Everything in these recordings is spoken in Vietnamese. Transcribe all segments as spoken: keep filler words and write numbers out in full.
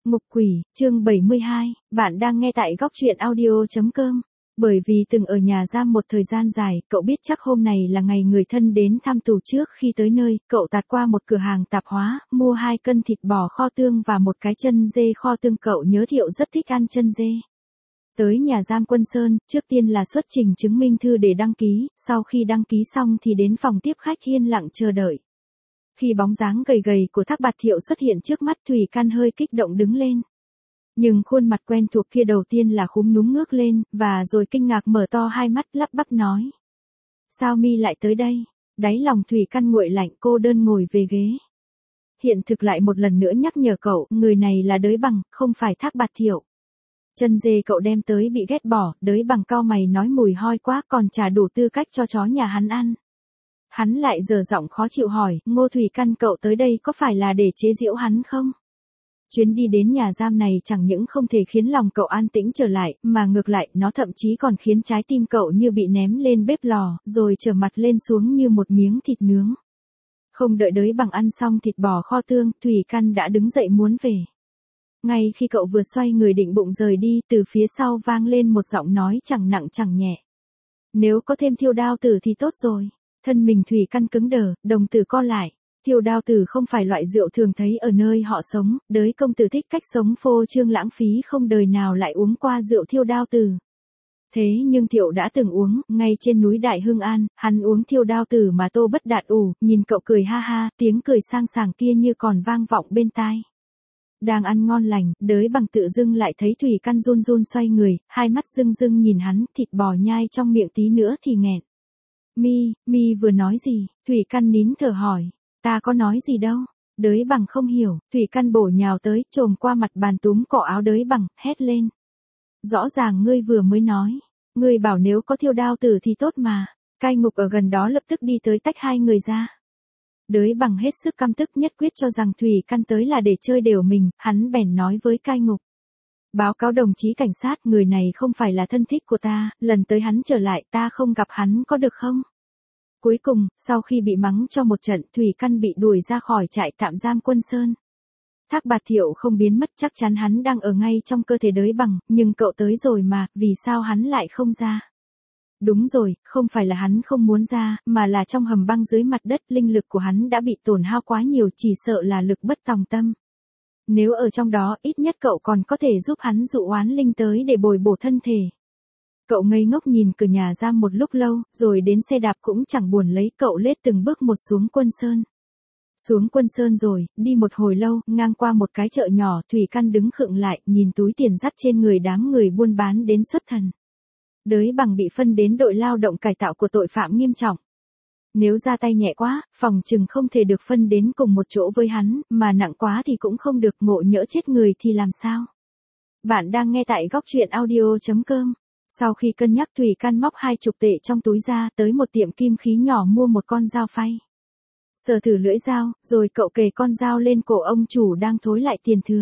Ngục quỷ, chương bảy mươi hai, bạn đang nghe tại góc truyện audio chấm com. Bởi vì từng ở nhà giam một thời gian dài, cậu biết chắc hôm này là ngày người thân đến thăm tù. Trước khi tới nơi, cậu tạt qua một cửa hàng tạp hóa, mua hai cân thịt bò kho tương và một cái chân dê kho tương. Cậu nhớ Thiệu rất thích ăn chân dê. Tới nhà giam Quân Sơn, trước tiên là xuất trình chứng minh thư để đăng ký, sau khi đăng ký xong thì đến phòng tiếp khách yên lặng chờ đợi. Khi bóng dáng gầy gầy của Thác Bạt Thiệu xuất hiện trước mắt, Thủy Căn hơi kích động đứng lên. Nhưng khuôn mặt quen thuộc kia đầu tiên là khúm núm ngước lên, và rồi kinh ngạc mở to hai mắt lắp bắp nói. Sao mi lại tới đây? Đáy lòng Thủy Căn nguội lạnh, cô đơn ngồi về ghế. Hiện thực lại một lần nữa nhắc nhở cậu, người này là Đới Bằng, không phải Thác Bạt Thiệu. Chân dê cậu đem tới bị ghét bỏ, Đới Bằng cau mày nói mùi hôi quá, còn chả đủ tư cách cho chó nhà hắn ăn. Hắn lại giở giọng khó chịu hỏi, Ngô Thủy Căn cậu tới đây có phải là để chế giễu hắn không? Chuyến đi đến nhà giam này chẳng những không thể khiến lòng cậu an tĩnh trở lại, mà ngược lại, nó thậm chí còn khiến trái tim cậu như bị ném lên bếp lò, rồi trở mặt lên xuống như một miếng thịt nướng. Không đợi Đới Bằng ăn xong thịt bò kho tương, Thủy Căn đã đứng dậy muốn về. Ngay khi cậu vừa xoay người định bụng rời đi, từ phía sau vang lên một giọng nói chẳng nặng chẳng nhẹ. Nếu có thêm Thiêu Đao Tử thì tốt rồi. Thân mình Thủy Căn cứng đờ, đồng tử co lại. Thiêu Đao Tử không phải loại rượu thường thấy ở nơi họ sống, Đới công tử thích cách sống phô trương lãng phí, không đời nào lại uống qua rượu Thiêu Đao Tử. Thế nhưng Thiệu đã từng uống, ngay trên núi Đại Hưng An, hắn uống Thiêu Đao Tử mà tô bất đạt ủ, nhìn cậu cười ha ha, tiếng cười sang sảng kia như còn vang vọng bên tai. Đang ăn ngon lành, Đới Bằng tự dưng lại thấy Thủy Căn run run xoay người, hai mắt rưng rưng nhìn hắn, thịt bò nhai trong miệng tí nữa thì nghẹn. Mi, Mi vừa nói gì? Thủy Căn nín thở hỏi. Ta có nói gì đâu. Đới Bằng không hiểu, Thủy Căn bổ nhào tới, chồm qua mặt bàn túm cổ áo Đới Bằng, hét lên. Rõ ràng ngươi vừa mới nói. Ngươi bảo nếu có Thiêu Đao Tử thì tốt mà. Cai ngục ở gần đó lập tức đi tới tách hai người ra. Đới Bằng hết sức căm tức, nhất quyết cho rằng Thủy Căn tới là để chơi đều mình, hắn bèn nói với cai ngục. Báo cáo đồng chí cảnh sát, người này không phải là thân thích của ta, lần tới hắn trở lại ta không gặp hắn có được không? Cuối cùng, sau khi bị mắng cho một trận, Thủy Căn bị đuổi ra khỏi trại tạm giam Quân Sơn. Thác Bạt Thiệu không biến mất, chắc chắn hắn đang ở ngay trong cơ thể Đới Bằng, nhưng cậu tới rồi mà, vì sao hắn lại không ra? Đúng rồi, không phải là hắn không muốn ra, mà là trong hầm băng dưới mặt đất, linh lực của hắn đã bị tổn hao quá nhiều, chỉ sợ là lực bất tòng tâm. Nếu ở trong đó, ít nhất cậu còn có thể giúp hắn dụ oán linh tới để bồi bổ thân thể. Cậu ngây ngốc nhìn cửa nhà giam một lúc lâu, rồi đến xe đạp cũng chẳng buồn lấy, cậu lết từng bước một xuống Quân Sơn. Xuống Quân Sơn rồi, đi một hồi lâu, ngang qua một cái chợ nhỏ, Thủy Căn đứng khựng lại, nhìn túi tiền dắt trên người đám người buôn bán đến xuất thần. Đới Bằng bị phân đến đội lao động cải tạo của tội phạm nghiêm trọng. Nếu ra tay nhẹ quá, phòng chừng không thể được phân đến cùng một chỗ với hắn, mà nặng quá thì cũng không được, ngộ nhỡ chết người thì làm sao? Bạn đang nghe tại góc truyện audio chấm com. Sau khi cân nhắc, Thủy Căn móc hai chục tệ trong túi ra, tới một tiệm kim khí nhỏ mua một con dao phay. Sờ thử lưỡi dao, rồi cậu kề con dao lên cổ ông chủ đang thối lại tiền thừa.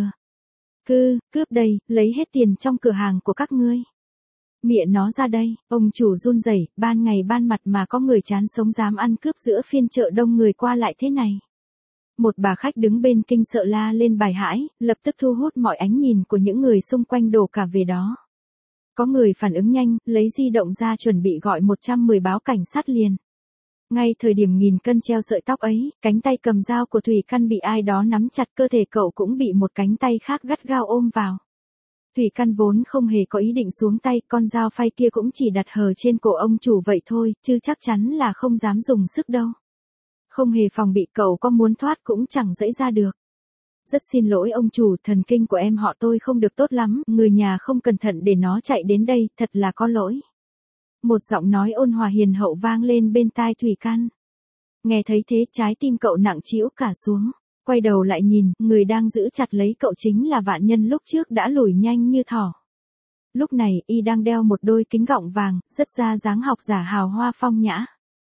Cư, cướp đây, lấy hết tiền trong cửa hàng của các ngươi. Mịa nó ra đây, ông chủ run rẩy, ban ngày ban mặt mà có người chán sống dám ăn cướp giữa phiên chợ đông người qua lại thế này. Một bà khách đứng bên kinh sợ la lên bài hãi, lập tức thu hút mọi ánh nhìn của những người xung quanh đổ cả về đó. Có người phản ứng nhanh, lấy di động ra chuẩn bị gọi một trăm mười báo cảnh sát liền. Ngay thời điểm nghìn cân treo sợi tóc ấy, cánh tay cầm dao của Thủy Căn bị ai đó nắm chặt, cơ thể cậu cũng bị một cánh tay khác gắt gao ôm vào. Thủy Căn vốn không hề có ý định xuống tay, con dao phay kia cũng chỉ đặt hờ trên cổ ông chủ vậy thôi, chứ chắc chắn là không dám dùng sức đâu. Không hề phòng bị, cậu có muốn thoát cũng chẳng dãy ra được. Rất xin lỗi ông chủ, thần kinh của em họ tôi không được tốt lắm, người nhà không cẩn thận để nó chạy đến đây, thật là có lỗi. Một giọng nói ôn hòa hiền hậu vang lên bên tai Thủy Căn. Nghe thấy thế, trái tim cậu nặng trĩu cả xuống. Quay đầu lại nhìn, người đang giữ chặt lấy cậu chính là Vạn Nhân lúc trước đã lùi nhanh như thỏ. Lúc này, y đang đeo một đôi kính gọng vàng, rất ra dáng học giả hào hoa phong nhã.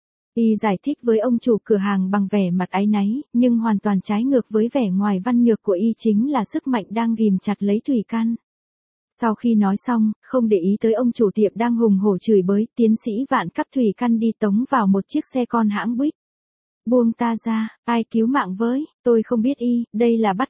Y giải thích với ông chủ cửa hàng bằng vẻ mặt áy náy, nhưng hoàn toàn trái ngược với vẻ ngoài văn nhược của y chính là sức mạnh đang ghìm chặt lấy Thủy Căn. Sau khi nói xong, không để ý tới ông chủ tiệm đang hùng hổ chửi bới, tiến sĩ Vạn cắp Thủy Căn đi tống vào một chiếc xe con hãng Buick. Buông ta ra, ai cứu mạng với, tôi không biết y, đây là bắt cóc.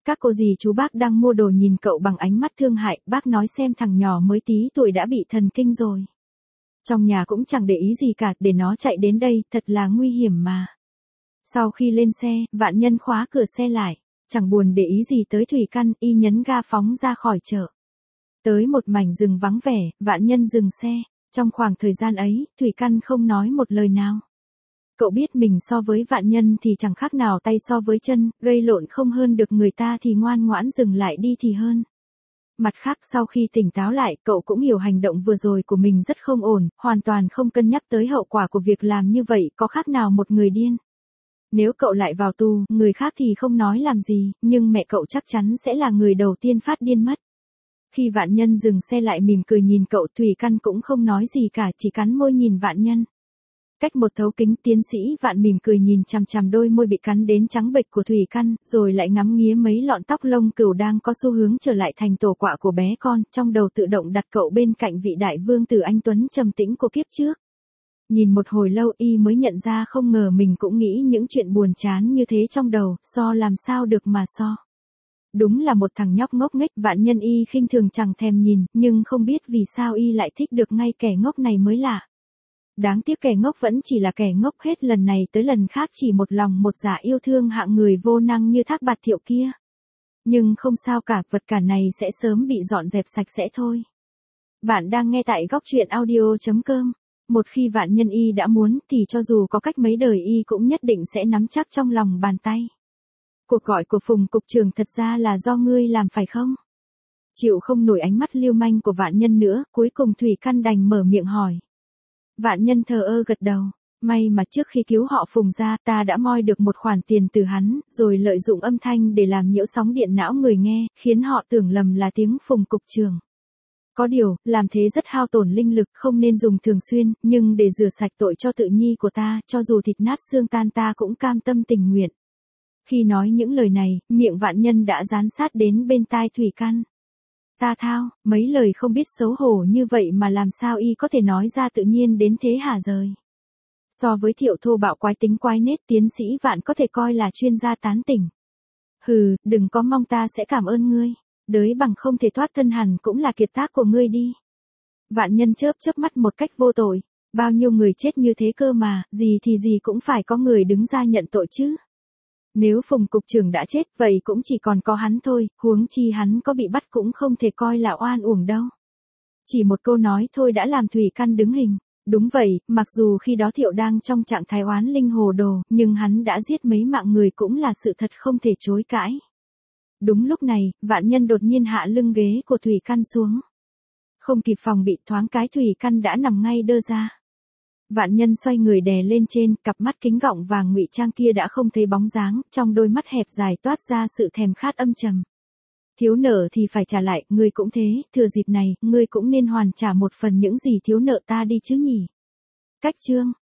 Các cô dì chú bác đang mua đồ nhìn cậu bằng ánh mắt thương hại, bác nói xem thằng nhỏ mới tí tuổi đã bị thần kinh rồi. Trong nhà cũng chẳng để ý gì cả, để nó chạy đến đây, thật là nguy hiểm mà. Sau khi lên xe, Vạn Nhân khóa cửa xe lại, chẳng buồn để ý gì tới Thủy Căn, y nhấn ga phóng ra khỏi chợ. Tới một mảnh rừng vắng vẻ, Vạn Nhân dừng xe, trong khoảng thời gian ấy, Thủy Căn không nói một lời nào. Cậu biết mình so với Vạn Nhân thì chẳng khác nào tay so với chân, gây lộn không hơn được người ta thì ngoan ngoãn dừng lại đi thì hơn. Mặt khác sau khi tỉnh táo lại, cậu cũng hiểu hành động vừa rồi của mình rất không ổn, hoàn toàn không cân nhắc tới hậu quả của việc làm như vậy, có khác nào một người điên. Nếu cậu lại vào tù, người khác thì không nói làm gì, nhưng mẹ cậu chắc chắn sẽ là người đầu tiên phát điên mất. Khi Vạn Nhân dừng xe lại mỉm cười nhìn cậu, Thủy Căn cũng không nói gì cả, chỉ cắn môi nhìn Vạn Nhân. Cách một thấu kính, tiến sĩ Vạn mỉm cười nhìn chằm chằm đôi môi bị cắn đến trắng bệch của Thủy Căn, rồi lại ngắm nghía mấy lọn tóc lông cừu đang có xu hướng trở lại thành tổ quạ của bé con, trong đầu tự động đặt cậu bên cạnh vị đại vương tử anh tuấn trầm tĩnh của kiếp trước. Nhìn một hồi lâu y mới nhận ra không ngờ mình cũng nghĩ những chuyện buồn chán như thế trong đầu, so làm sao được mà so. Đúng là một thằng nhóc ngốc nghếch, Vạn Nhân y khinh thường chẳng thèm nhìn, nhưng không biết vì sao y lại thích được ngay kẻ ngốc này mới lạ. Đáng tiếc kẻ ngốc vẫn chỉ là kẻ ngốc, hết lần này tới lần khác chỉ một lòng một dạ yêu thương hạng người vô năng như Thác Bạt Thiệu kia. Nhưng không sao cả, vật cản này sẽ sớm bị dọn dẹp sạch sẽ thôi. Bạn đang nghe tại góc truyện audio chấm com. Một khi Vạn Nhân y đã muốn thì cho dù có cách mấy đời y cũng nhất định sẽ nắm chắc trong lòng bàn tay. Cuộc gọi của Phùng cục trưởng thật ra là do ngươi làm phải không? Chịu không nổi ánh mắt lưu manh của Vạn Nhân nữa, cuối cùng Thủy Căn đành mở miệng hỏi. Vạn Nhân thờ ơ gật đầu, may mà trước khi cứu họ Phùng ra, ta đã moi được một khoản tiền từ hắn, rồi lợi dụng âm thanh để làm nhiễu sóng điện não người nghe, khiến họ tưởng lầm là tiếng Phùng cục trưởng. Có điều, làm thế rất hao tổn linh lực, không nên dùng thường xuyên, nhưng để rửa sạch tội cho tự nhi của ta, cho dù thịt nát xương tan ta cũng cam tâm tình nguyện. Khi nói những lời này, miệng Vạn Nhân đã dán sát đến bên tai Thủy Căn. Ta thao, mấy lời không biết xấu hổ như vậy mà làm sao y có thể nói ra tự nhiên đến thế hả rời. So với Thiệu thô bạo quái tính quái nết, tiến sĩ Vạn có thể coi là chuyên gia tán tỉnh. Hừ, đừng có mong ta sẽ cảm ơn ngươi. Đới bằng không thể thoát thân hẳn cũng là kiệt tác của ngươi đi. Vạn Nhân chớp chớp mắt một cách vô tội. Bao nhiêu người chết như thế cơ mà, gì thì gì cũng phải có người đứng ra nhận tội chứ. Nếu Phùng cục trưởng đã chết, vậy cũng chỉ còn có hắn thôi, huống chi hắn có bị bắt cũng không thể coi là oan uổng đâu. Chỉ một câu nói thôi đã làm Thủy Căn đứng hình. Đúng vậy, mặc dù khi đó Thiệu đang trong trạng thái oán linh hồ đồ, nhưng hắn đã giết mấy mạng người cũng là sự thật không thể chối cãi. Đúng lúc này, Vạn Nhân đột nhiên hạ lưng ghế của Thủy Căn xuống. Không kịp phòng bị, thoáng cái Thủy Căn đã nằm ngay đơ ra. Vạn Nhân xoay người đè lên trên, cặp mắt kính gọng vàng ngụy trang kia đã không thấy bóng dáng, trong đôi mắt hẹp dài toát ra sự thèm khát âm trầm. Thiếu nợ thì phải trả lại, ngươi cũng thế, thừa dịp này, ngươi cũng nên hoàn trả một phần những gì thiếu nợ ta đi chứ nhỉ. Cách chương